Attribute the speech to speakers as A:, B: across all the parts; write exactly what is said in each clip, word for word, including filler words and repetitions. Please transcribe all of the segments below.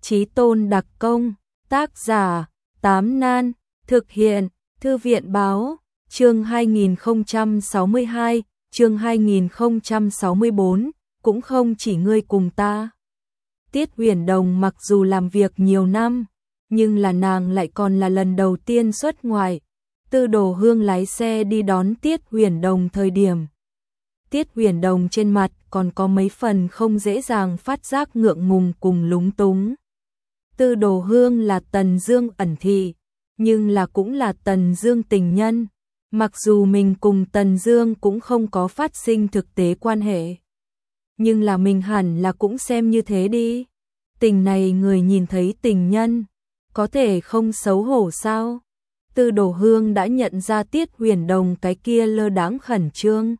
A: Chí tôn đặc công, tác giả, Tám Nan, thực hiện, Thư viện báo, chương hai nghìn không trăm sáu mươi hai, chương hai nghìn không trăm sáu mươi tư, cũng không chỉ ngươi cùng ta. Tiết Huyền Đồng mặc dù làm việc nhiều năm, nhưng là nàng lại còn là lần đầu tiên xuất ngoại. Tư Đồ Hương lái xe đi đón Tiết Huyền Đồng thời điểm. Tiết Huyền Đồng trên mặt còn có mấy phần không dễ dàng phát giác ngượng ngùng cùng lúng túng. Tư Đồ Hương là Tần Dương ẩn thị, nhưng là cũng là Tần Dương tình nhân. Mặc dù mình cùng Tần Dương cũng không có phát sinh thực tế quan hệ, nhưng là mình hẳn là cũng xem như thế đi. Tình này người nhìn thấy tình nhân, có thể không xấu hổ sao? Tư Đồ Hương đã nhận ra Tiết Huyền Đồng cái kia lơ đãng khẩn trương.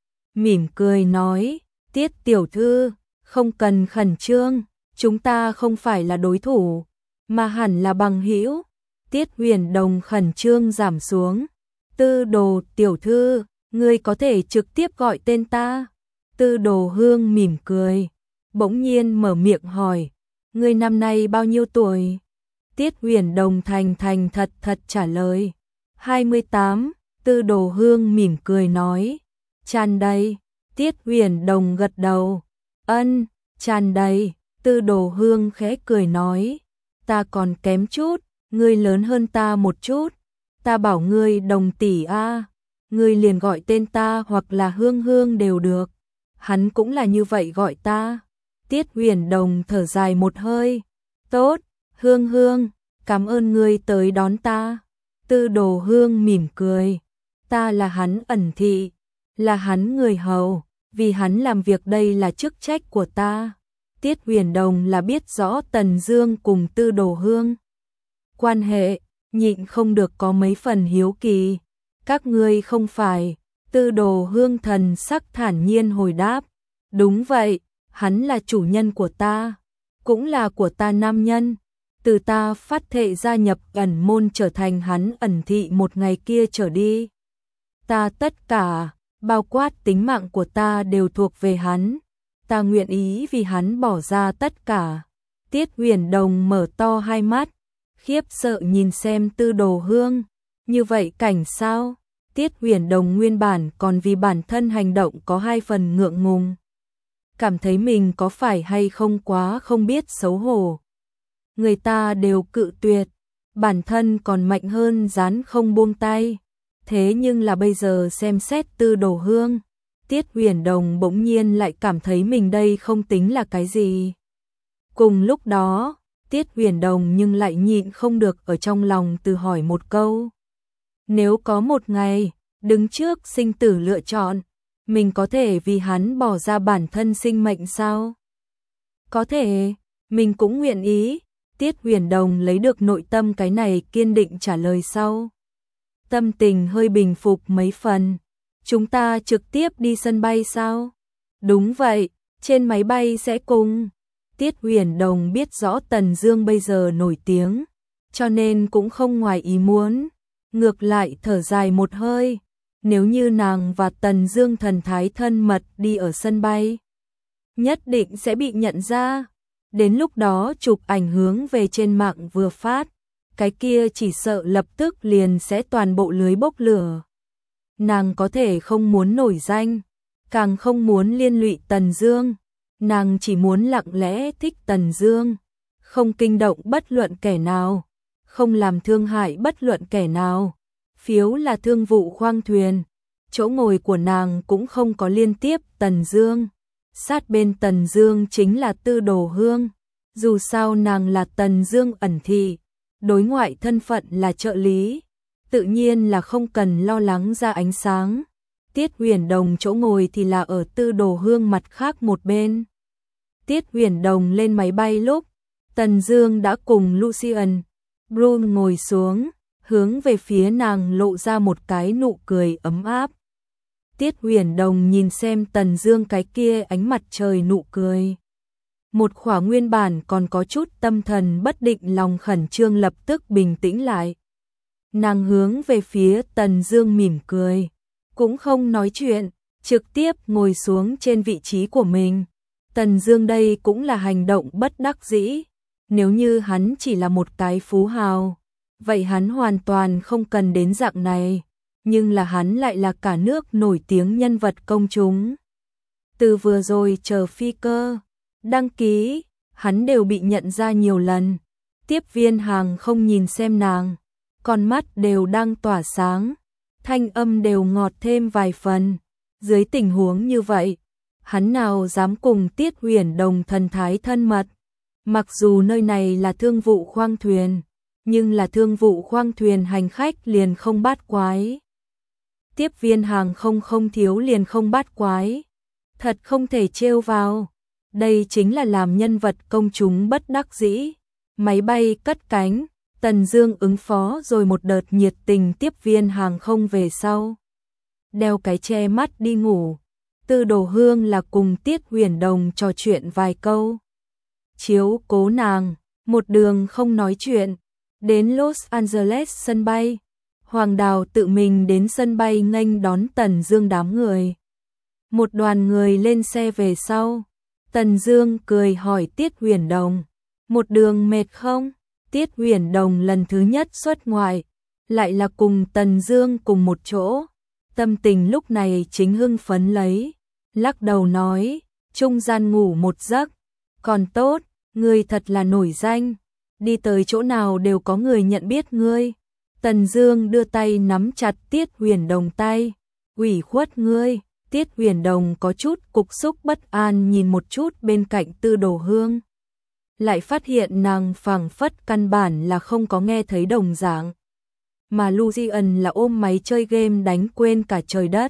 A: Mỉm cười nói, Tiết tiểu thư, không cần khẩn trương, chúng ta không phải là đối thủ, mà hẳn là bằng hữu. Tiết Huyền Đồng khẩn trương giảm xuống. Tư Đồ tiểu thư, ngươi có thể trực tiếp gọi tên ta. Tư Đồ Hương mỉm cười, bỗng nhiên mở miệng hỏi, ngươi năm nay bao nhiêu tuổi? Tiết Huyền Đồng thành thành thật thật trả lời, hai mươi tám. Tư Đồ Hương mỉm cười nói, tràn đầy. Tiết Huyền Đồng gật đầu, ân, tràn đầy. Tư Đồ Hương khẽ cười nói, ta còn kém chút, ngươi lớn hơn ta một chút. Ta bảo ngươi Đồng tỷ a, ngươi liền gọi tên ta hoặc là Hương Hương đều được. Hắn cũng là như vậy gọi ta. Tiết Huyền Đồng thở dài một hơi, tốt, Hương Hương, cảm ơn ngươi tới đón ta. Tư Đồ Hương mỉm cười, ta là hắn ẩn thị, là hắn người hầu, vì hắn làm việc đây là chức trách của ta. Tiết Huyền Đồng là biết rõ Tần Dương cùng Tư Đồ Hương quan hệ, nhịn không được có mấy phần hiếu kỳ. Các ngươi không phải? Tư Đồ Hương thần sắc thản nhiên hồi đáp, đúng vậy, hắn là chủ nhân của ta, cũng là của ta nam nhân. Từ ta phát thệ gia nhập ẩn môn trở thành hắn ẩn thị một ngày kia trở đi, ta tất cả, bao quát tính mạng của ta đều thuộc về hắn. Ta nguyện ý vì hắn bỏ ra tất cả. Tiết Huyền Đồng mở to hai mắt, khiếp sợ nhìn xem Tư Đồ Hương. Như vậy cảnh sao? Tiết Huyền Đồng nguyên bản còn vì bản thân hành động có hai phần ngượng ngùng, cảm thấy mình có phải hay không quá không biết xấu hổ. Người ta đều cự tuyệt, bản thân còn mạnh hơn dán không buông tay. Thế nhưng là bây giờ xem xét Tư Đồ Hương, Tiết Huyền Đồng bỗng nhiên lại cảm thấy mình đây không tính là cái gì. Cùng lúc đó, Tiết Huyền Đồng nhưng lại nhịn không được ở trong lòng tự hỏi một câu. Nếu có một ngày, đứng trước sinh tử lựa chọn, mình có thể vì hắn bỏ ra bản thân sinh mệnh sao? Có thể, mình cũng nguyện ý. Tiết Huyền Đồng lấy được nội tâm cái này kiên định trả lời sau. Tâm tình hơi bình phục mấy phần. Chúng ta trực tiếp đi sân bay sao? Đúng vậy, trên máy bay sẽ cùng. Tiết Huyền Đồng biết rõ Tần Dương bây giờ nổi tiếng, cho nên cũng không ngoài ý muốn. Ngược lại thở dài một hơi, nếu như nàng và Tần Dương thần thái thân mật đi ở sân bay, nhất định sẽ bị nhận ra. Đến lúc đó chụp ảnh hướng về trên mạng vừa phát, cái kia chỉ sợ lập tức liền sẽ toàn bộ lưới bốc lửa. Nàng có thể không muốn nổi danh, càng không muốn liên lụy Tần Dương, nàng chỉ muốn lặng lẽ thích Tần Dương, không kinh động bất luận kẻ nào, không làm thương hại bất luận kẻ nào. Phiếu là thương vụ khoang thuyền, chỗ ngồi của nàng cũng không có liên tiếp Tần Dương. Sát bên Tần Dương chính là Tư Đồ Hương, dù sao nàng là Tần Dương ẩn thị, đối ngoại thân phận là trợ lý, tự nhiên là không cần lo lắng ra ánh sáng. Tiết Huyền Đồng chỗ ngồi thì là ở Tư Đồ Hương mặt khác một bên. Tiết Huyền Đồng lên máy bay lúc, Tần Dương đã cùng Lucian Brune ngồi xuống, hướng về phía nàng lộ ra một cái nụ cười ấm áp. Tiết Huyền Đồng nhìn xem Tần Dương cái kia ánh mặt trời nụ cười, một khỏa nguyên bản còn có chút tâm thần bất định lòng khẩn trương lập tức bình tĩnh lại. Nàng hướng về phía Tần Dương mỉm cười, cũng không nói chuyện, trực tiếp ngồi xuống trên vị trí của mình. Tần Dương đây cũng là hành động bất đắc dĩ, Nếu như hắn chỉ là một cái phú hào, vậy hắn hoàn toàn không cần đến dạng này, nhưng là hắn lại là cả nước nổi tiếng nhân vật công chúng. Từ vừa rồi chờ phi cơ đăng ký, hắn đều bị nhận ra nhiều lần. Tiếp viên hàng không nhìn xem nàng, con mắt đều đang tỏa sáng, thanh âm đều ngọt thêm vài phần. Dưới tình huống như vậy, hắn nào dám cùng Tiết Huyền Đồng thần thái thân mật. Mặc dù nơi này là thương vụ khoang thuyền, nhưng là thương vụ khoang thuyền hành khách liền không bát quái. Tiếp viên hàng không không thiếu liền không bát quái. Thật không thể trêu vào. Đây chính là làm nhân vật công chúng bất đắc dĩ. Máy bay cất cánh, Tần Dương ứng phó rồi một đợt nhiệt tình tiếp viên hàng không về sau. Đeo cái che mắt đi ngủ. Tư Đồ Hương là cùng Tiết Huyền Đồng trò chuyện vài câu. Chiếu cố nàng, một đường không nói chuyện. Đến Los Angeles sân bay, Hoàng Đào tự mình đến sân bay nghênh đón Tần Dương đám người. Một đoàn người lên xe về sau, Tần Dương cười hỏi Tiết Huyền Đồng, một đường mệt không? Tiết Huyền Đồng lần thứ nhất xuất ngoại, lại là cùng Tần Dương cùng một chỗ, tâm tình lúc này chính hưng phấn lấy, lắc đầu nói, trung gian ngủ một giấc, còn tốt, ngươi thật là nổi danh, đi tới chỗ nào đều có người nhận biết ngươi. Tần Dương đưa tay nắm chặt Tiết Huyền Đồng tay, ủy khuất ngươi. Tiết Huyền Đồng có chút cục xúc bất an nhìn một chút bên cạnh Tư Đồ Hương, lại phát hiện nàng phảng phất căn bản là không có nghe thấy đồng dạng, mà Lucian là ôm máy chơi game đánh quên cả trời đất.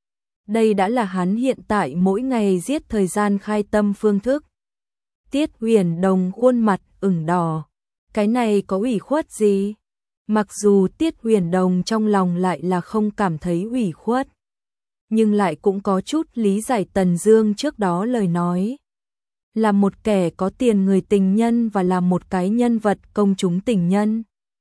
A: Đây đã là hắn hiện tại mỗi ngày giết thời gian khai tâm phương thức. Tiết Huyền Đồng khuôn mặt ửng đỏ, cái này có ủy khuất gì? Mặc dù Tiết Huyền Đồng trong lòng lại là không cảm thấy ủy khuất, nhưng lại cũng có chút lý giải Tần Dương trước đó lời nói. Là một kẻ có tiền người tình nhân và là một cái nhân vật công chúng tình nhân.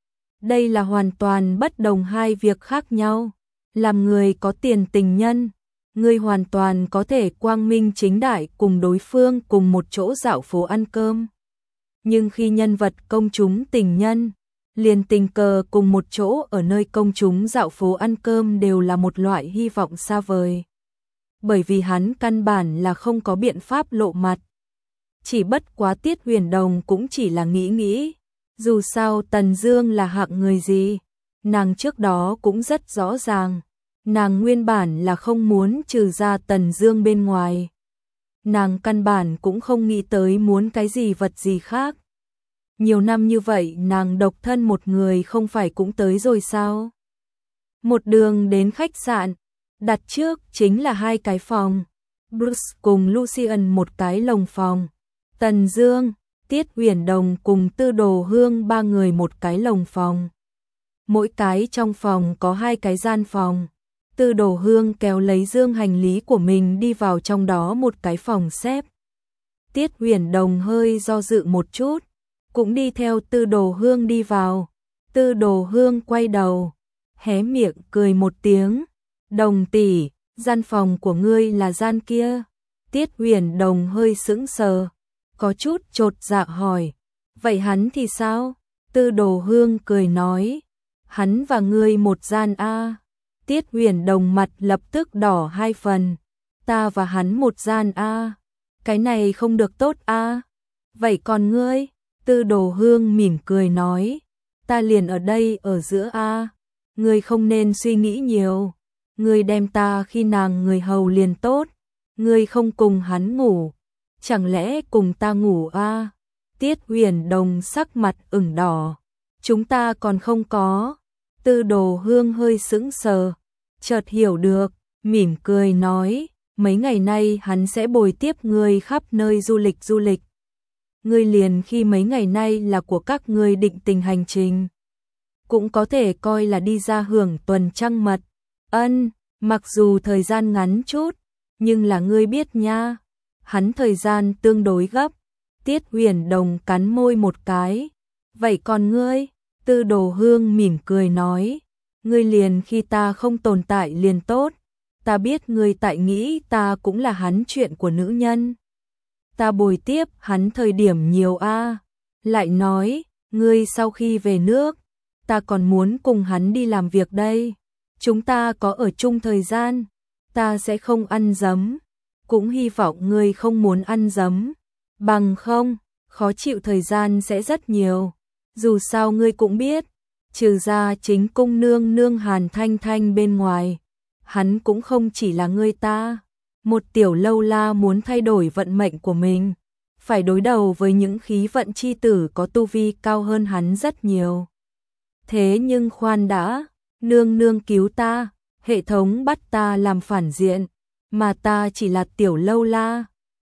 A: Đây là hoàn toàn bất đồng hai việc khác nhau. Làm người có tiền tình nhân, ngươi hoàn toàn có thể quang minh chính đại cùng đối phương cùng một chỗ dạo phố ăn cơm. Nhưng khi nhân vật công chúng tình nhân, liền tình cờ cùng một chỗ ở nơi công chúng dạo phố ăn cơm đều là một loại hy vọng xa vời. Bởi vì hắn căn bản là không có biện pháp lộ mặt. Chỉ bất quá Tiết Huyền Đồng cũng chỉ là nghĩ nghĩ. Dù sao Tần Dương là hạng người gì, nàng trước đó cũng rất rõ ràng. Nàng nguyên bản là không muốn trừ ra Tần Dương bên ngoài. Nàng căn bản cũng không nghĩ tới muốn cái gì vật gì khác. Nhiều năm như vậy nàng độc thân một người không phải cũng tới rồi sao? Một đường đến khách sạn, đặt trước chính là hai cái phòng. Bruce cùng Lucian một cái lồng phòng. Tần Dương, Tiết Huyền Đồng cùng Tư Đồ Hương ba người một cái lồng phòng. Mỗi cái trong phòng có hai cái gian phòng. Tư Đồ Hương kéo lấy dương hành lý của mình đi vào trong đó một cái phòng xếp. Tiết Huyền Đồng hơi do dự một chút, cũng đi theo Tư Đồ Hương đi vào. Tư Đồ Hương quay đầu, hé miệng cười một tiếng. Đồng tỷ, gian phòng của ngươi là gian kia. Tiết Huyền Đồng hơi sững sờ, có chút chột dạ hỏi. Vậy hắn thì sao? Tư Đồ Hương cười nói. Hắn và ngươi một gian a. Tiết Huyền Đồng mặt lập tức đỏ hai phần. Ta và hắn một gian a. Cái này không được tốt a. Vậy còn ngươi? Tư Đồ Hương mỉm cười nói. Ta liền ở đây ở giữa a. Ngươi không nên suy nghĩ nhiều. Ngươi đem ta khi nàng người hầu liền tốt. Ngươi không cùng hắn ngủ, chẳng lẽ cùng ta ngủ a? Tiết Huyền Đồng sắc mặt ửng đỏ. Chúng ta còn không có. Tư Đồ Hương hơi sững sờ, chợt hiểu được, mỉm cười nói, mấy ngày nay hắn sẽ bồi tiếp ngươi khắp nơi du lịch du lịch. Ngươi liền khi mấy ngày nay là của các ngươi định tình hành trình. Cũng có thể coi là đi ra hưởng tuần trăng mật. Ân, mặc dù thời gian ngắn chút, nhưng là ngươi biết nha, hắn thời gian tương đối gấp. Tiết Huyền Đồng cắn môi một cái. Vậy còn ngươi? Tư Đồ Hương mỉm cười nói. Ngươi liền khi ta không tồn tại liền tốt. Ta biết ngươi tại nghĩ ta cũng là hắn chuyện của nữ nhân. Ta bồi tiếp hắn thời điểm nhiều a. lại nói, ngươi sau khi về nước, ta còn muốn cùng hắn đi làm việc đây. Chúng ta có ở chung thời gian, ta sẽ không ăn dấm, cũng hy vọng ngươi không muốn ăn dấm, bằng không, khó chịu thời gian sẽ rất nhiều. Dù sao ngươi cũng biết, trừ ra chính cung nương nương Hàn Thanh Thanh bên ngoài, hắn cũng không chỉ là ngươi ta. Một tiểu lâu la muốn thay đổi vận mệnh của mình, phải đối đầu với những khí vận chi tử có tu vi cao hơn hắn rất nhiều. Thế nhưng khoan đã, nương nương cứu ta, hệ thống bắt ta làm phản diện, mà ta chỉ là tiểu lâu la,